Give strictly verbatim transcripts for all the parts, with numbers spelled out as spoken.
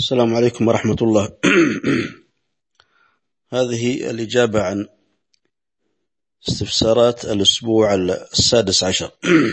السلام عليكم ورحمة الله. هذه الإجابة عن استفسارات الأسبوع السادس عشر.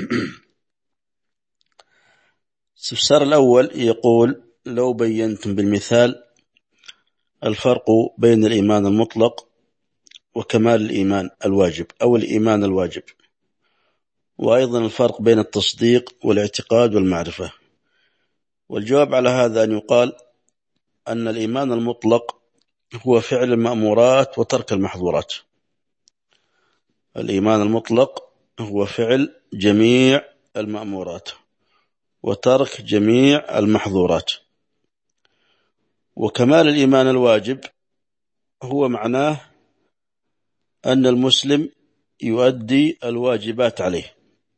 الاستفسار الأول يقول: لو بينتم بالمثال الفرق بين الإيمان المطلق وكمال الإيمان الواجب أو الإيمان الواجب، وأيضا الفرق بين التصديق والاعتقاد والمعرفة. والجواب على هذا أن يقال أن الإيمان المطلق هو فعل المأمورات وترك المحظورات. الإيمان المطلق هو فعل جميع المأمورات وترك جميع المحظورات. وكمال الإيمان الواجب هو معناه أن المسلم يؤدي الواجبات عليه،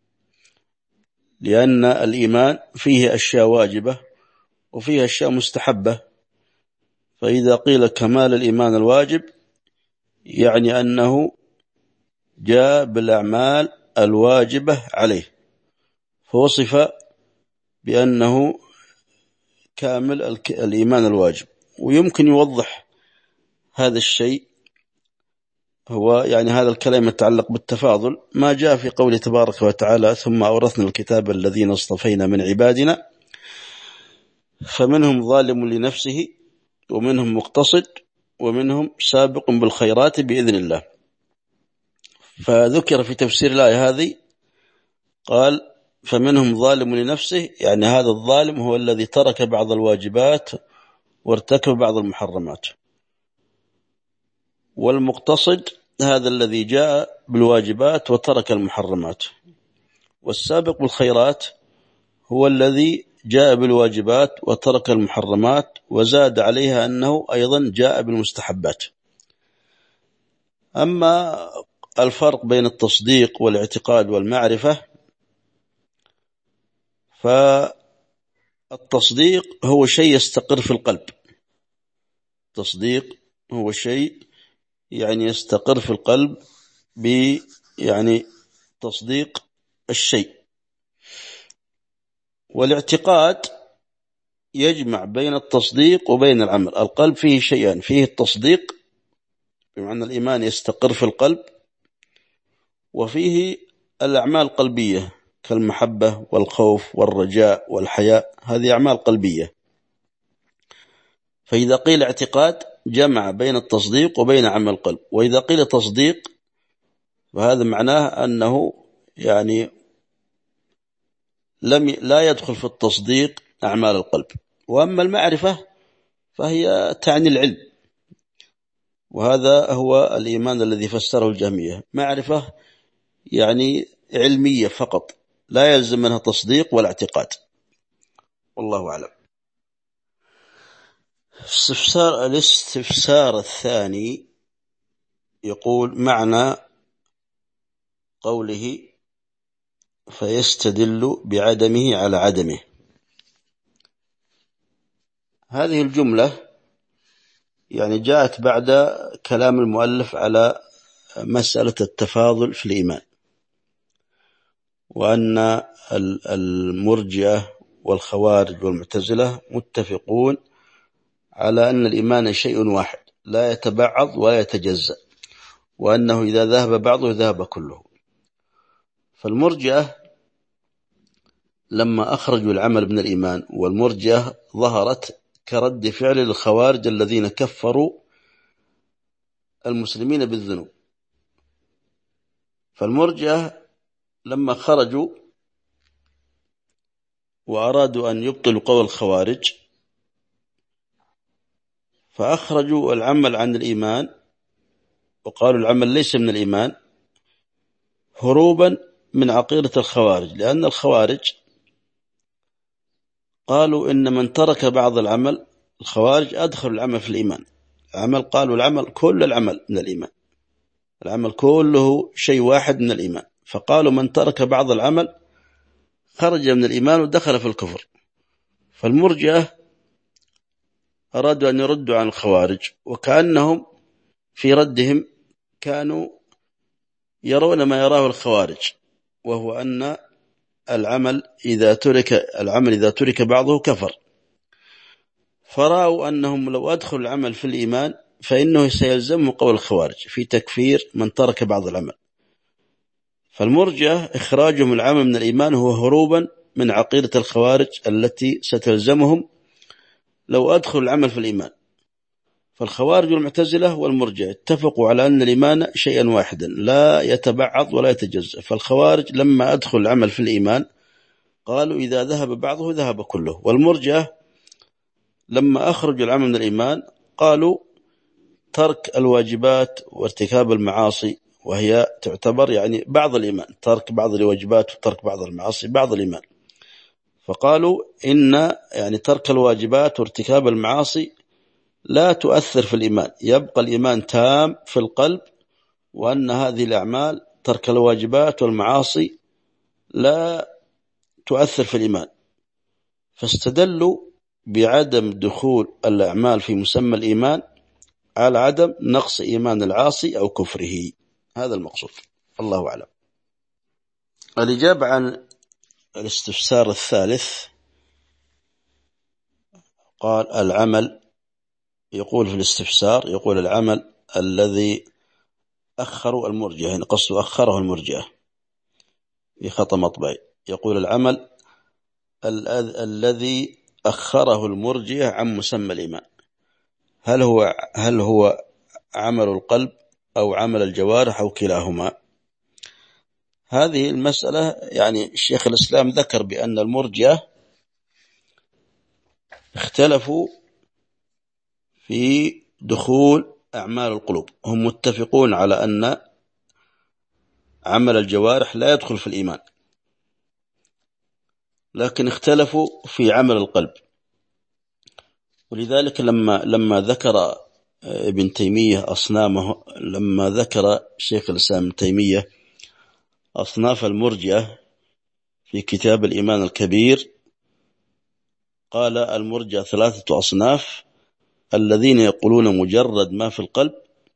لأن الإيمان فيه أشياء واجبة وفيه أشياء مستحبة. فإذا قيل كمال الإيمان الواجب يعني أنه جاء بالأعمال الواجبة عليه، فوصف بأنه كامل الإيمان الواجب. ويمكن يوضح هذا الشيء، هو يعني هذا الكلام يتعلق بالتفاضل، ما جاء في قوله تبارك وتعالى: ثم أورثنا الكتاب الذين اصطفينا من عبادنا فمنهم ظالم لنفسه ومنهم مقتصد ومنهم سابق بالخيرات بإذن الله. فذكر في تفسير الآية هذه قال: فمنهم ظالم لنفسه، يعني هذا الظالم هو الذي ترك بعض الواجبات وارتكب بعض المحرمات. والمقتصد هذا الذي جاء بالواجبات وترك المحرمات. والسابق بالخيرات هو الذي جاء بالواجبات وترك المحرمات وزاد عليها أنه أيضا جاء بالمستحبات. أما الفرق بين التصديق والاعتقاد والمعرفة، فالتصديق هو شيء يستقر في القلب. التصديق هو شيء يعني يستقر في القلب ب يعني تصديق الشيء. والاعتقاد يجمع بين التصديق وبين العمل. القلب فيه شيئان: فيه التصديق بمعنى الإيمان يستقر في القلب، وفيه الأعمال القلبية كالمحبة والخوف والرجاء والحياء، هذه أعمال قلبية. فإذا قيل اعتقاد جمع بين التصديق وبين عمل القلب. وإذا قيل تصديق فهذا معناه أنه يعني لم لا يدخل في التصديق أعمال القلب. وأما المعرفة فهي تعني العلم، وهذا هو الإيمان الذي فسره الجهمية. معرفة يعني علمية فقط، لا يلزم منها تصديق ولا اعتقاد. والله أعلم. الاستفسار الاستفسار الثاني يقول: معنى قوله فيستدل بعدمه على عدمه. هذه الجملة يعني جاءت بعد كلام المؤلف على مسألة التفاضل في الإيمان، وأن المرجئة والخوارج والمعتزلة متفقون على أن الإيمان شيء واحد لا يتبعض ولا يتجزأ، وأنه إذا ذهب بعضه ذهب كله. فالمرجئة لما أخرجوا العمل من الإيمان، والمرجئة ظهرت كرد فعل الخوارج الذين كفروا المسلمين بالذنوب. فالمرجئة لما خرجوا وأرادوا أن يبطلوا قول الخوارج فأخرجوا العمل عن الإيمان وقالوا العمل ليس من الإيمان، هروبا من عقيدة الخوارج. لأن الخوارج قالوا إن من ترك بعض العمل، الخوارج أدخلوا العمل في الإيمان. العمل قالوا العمل كل العمل من الإيمان، العمل كله شيء واحد من الإيمان. فقالوا من ترك بعض العمل خرج من الإيمان ودخل في الكفر. فالمرجئة أرادوا أن يردوا عن الخوارج، وكأنهم في ردهم كانوا يرون ما يراه الخوارج، وهو أن العمل إذا ترك العمل إذا ترك بعضه كفر. فرأوا أنهم لو أدخلوا العمل في الإيمان فإنه سيلزمه قول الخوارج في تكفير من ترك بعض العمل. فالمرجئة إخراجهم العمل من الإيمان هو هروبا من عقيدة الخوارج التي ستلزمهم لو أدخلوا العمل في الإيمان. فالخوارج والمعتزلة والمرجئة اتفقوا على أن الإيمان شيئا واحدا لا يتبعض ولا يتجزأ. فالخوارج لما أدخل العمل في الإيمان قالوا إذا ذهب بعضه ذهب كله، والمرجئة لما أخرجوا العمل من الإيمان قالوا ترك الواجبات وارتكاب المعاصي، وهي تعتبر يعني بعض الإيمان، ترك بعض الواجبات وترك بعض المعاصي بعض الإيمان. فقالوا إن يعني ترك الواجبات وارتكاب المعاصي لا تؤثر في الإيمان، يبقى الإيمان تام في القلب، وأن هذه الأعمال ترك الواجبات والمعاصي لا تؤثر في الإيمان. فاستدلوا بعدم دخول الأعمال في مسمى الإيمان على عدم نقص إيمان العاصي أو كفره. هذا المقصود، الله أعلم. الإجابة عن الاستفسار الثالث، قال العمل، يقول في الاستفسار، يقول العمل الذي أخروا المرجئة، يعني قصده أخره المرجئة في خطأ مطبعي، يقول العمل ال الذي أخره المرجئة عن مسمى الإيمان، هل هو هل هو عمل القلب أو عمل الجوارح أو كلاهما؟ هذه المسألة يعني الشيخ الإسلام ذكر بأن المرجئة اختلفوا في دخول أعمال القلوب. هم متفقون على أن عمل الجوارح لا يدخل في الإيمان، لكن اختلفوا في عمل القلب. ولذلك لما لما ذكر ابن تيمية أصنامه، لما ذكر شيخ الإسلام ابن تيمية أصناف المرجئة في كتاب الإيمان الكبير، قال المرجئة ثلاثة أصناف: الذين يقولون مجرد ما في القلب،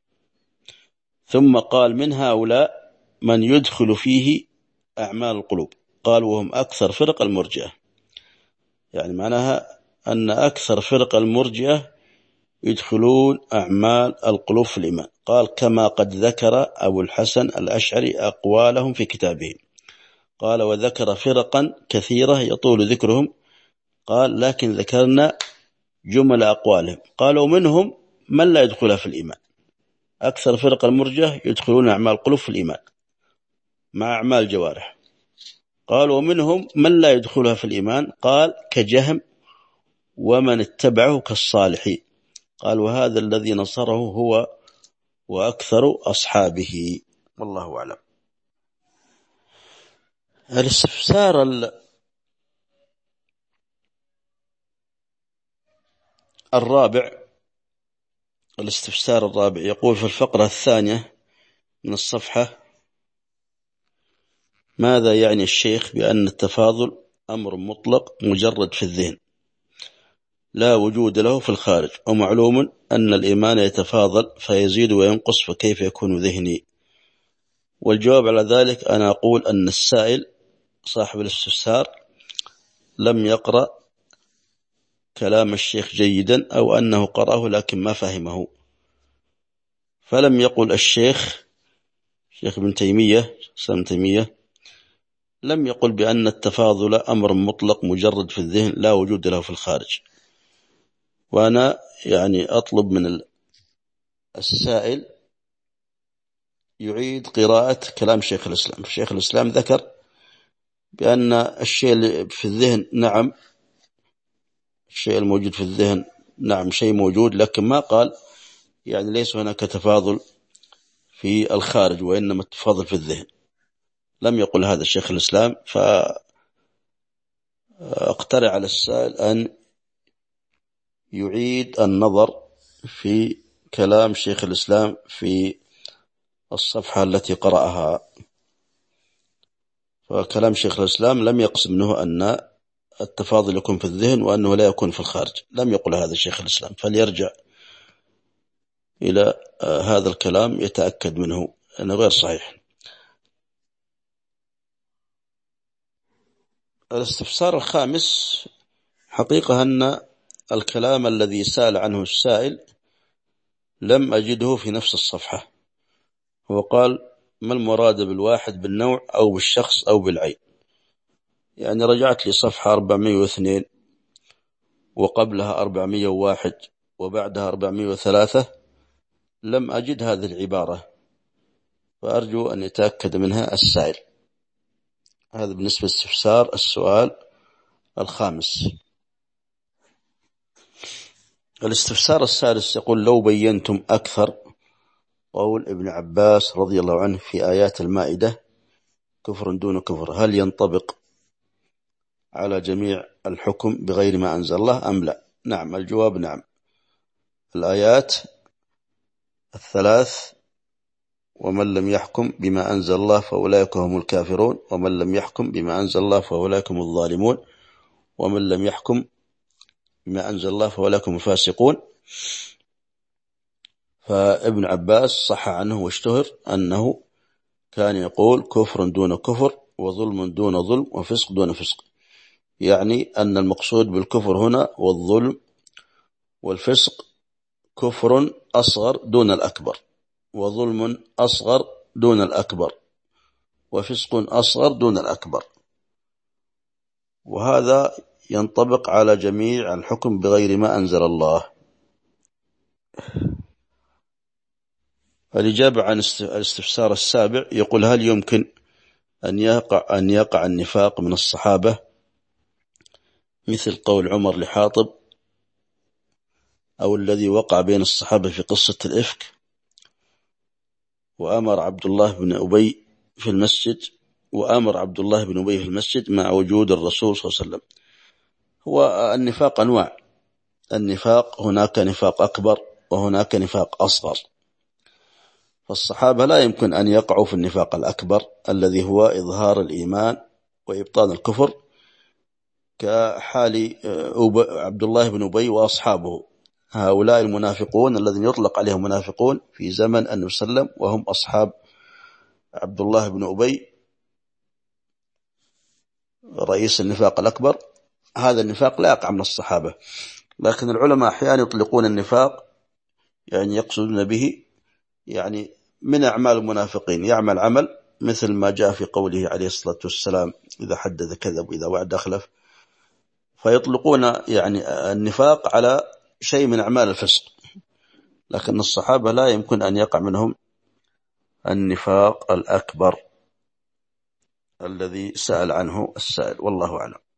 ثم قال من هؤلاء من يدخل فيه أعمال القلوب، قال وهم أكثر فرق المرجئة. يعني معناها أن أكثر فرق المرجئة يدخلون أعمال القلوب في الإيمان. قال كما قد ذكر أبو الحسن الأشعري أقوالهم في كتابه، قال وذكر فرقا كثيرة يطول ذكرهم، قال لكن ذكرنا جمل أقوالهم. قالوا منهم من لا يدخلها في الإيمان، أكثر فرق المرجئة يدخلون أعمال القلوب في الإيمان مع أعمال الجوارح. قال ومنهم من لا يدخلها في الإيمان، قال كجهم ومن اتبعه كالصالح. قال وهذا الذي نصره هو وأكثر أصحابه، والله أعلم. الاستفسار الرابع، الاستفسار الرابع يقول في الفقرة الثانية من الصفحة: ماذا يعني الشيخ بأن التفاضل أمر مطلق مجرد في الذهن لا وجود له في الخارج، ومعلوم أن الإيمان يتفاضل فيزيد وينقص، فكيف يكون ذهني؟ والجواب على ذلك أنا أقول أن السائل صاحب الاستفسار لم يقرأ كلام الشيخ جيدا، أو أنه قرأه لكن ما فهمه. فلم يقل الشيخ شيخ ابن تيمية سلام تيمية لم يقل بأن التفاضل أمر مطلق مجرد في الذهن لا وجود له في الخارج. وأنا يعني أطلب من السائل يعيد قراءة كلام شيخ الإسلام. شيخ الإسلام ذكر بأن الشيء اللي في الذهن نعم، الشيء الموجود في الذهن نعم شيء موجود، لكن ما قال يعني ليس هناك تفاضل في الخارج وإنما التفاضل في الذهن. لم يقل هذا الشيخ الإسلام. فأقترح على السائل أن يعيد النظر في كلام شيخ الإسلام في الصفحة التي قرأها. فكلام شيخ الإسلام لم يقصد منه أن التفاضل يكون في الذهن وأنه لا يكون في الخارج، لم يقل هذا الشيخ الإسلام، فليرجع إلى هذا الكلام يتأكد منه أنه غير صحيح. الاستفسار الخامس، حقيقة أن الكلام الذي سأل عنه السائل لم أجده في نفس الصفحة. هو قال ما المراد بالواحد بالنوع أو بالشخص أو بالعين؟ يعني رجعت لي صفحة أربعمائة واثنين وقبلها أربعمائة وواحد وبعدها أربعمائة وثلاثة، لم أجد هذه العبارة، فأرجو أن يتأكد منها السائل. هذا بالنسبة لاستفسار السؤال الخامس. الاستفسار السادس يقول لو بينتم أكثر قول ابن عباس رضي الله عنه في آيات المائدة كفر دون كفر، هل ينطبق على جميع الحكم بغير ما أنزل الله أم لا؟ نعم، الجواب نعم. الآيات الثلاث ومن لم يحكم بما أنزل الله فأولئك هم الكافرون، ومن لم يحكم بما أنزل الله فأولئك هم الظالمون، ومن لم يحكم بما أنزل الله فأولئك هم الفاسقون. فابن عباس صح عنه واشتهر أنه كان يقول كفر دون كفر وظلم دون ظلم وفسق دون فسق، يعني أن المقصود بالكفر هنا والظلم والفسق كفر أصغر دون الأكبر، وظلم أصغر دون الأكبر، وفسق أصغر دون الأكبر، وهذا ينطبق على جميع الحكم بغير ما أنزل الله. الإجابة عن الاستفسار السابع يقول هل يمكن أن يقع, أن يقع النفاق من الصحابة مثل قول عمر لحاطب أو الذي وقع بين الصحابة في قصة الإفك وأمر عبد الله بن أبي في المسجد وأمر عبد الله بن أبي في المسجد مع وجود الرسول صلى الله عليه وسلم؟ هو النفاق أنواع، النفاق هناك نفاق أكبر وهناك نفاق أصغر، فالصحابة لا يمكن أن يقعوا في النفاق الأكبر الذي هو إظهار الإيمان وإبطان الكفر كحال عبد الله بن أبي وأصحابه، هؤلاء المنافقون الذين يطلق عليهم منافقون في زمن النبي صلى الله عليه وسلم وهم أصحاب عبد الله بن أبي رئيس النفاق الأكبر. هذا النفاق لا يقع من الصحابة، لكن العلماء أحيانا يطلقون النفاق يعني يقصدون به يعني من أعمال المنافقين، يعمل عمل مثل ما جاء في قوله عليه الصلاة والسلام إذا حدث كذب وإذا وعد أخلف، فيطلقون يعني النفاق على شيء من أعمال الفسق، لكن الصحابة لا يمكن أن يقع منهم النفاق الأكبر الذي سأل عنه السائل، والله أعلم.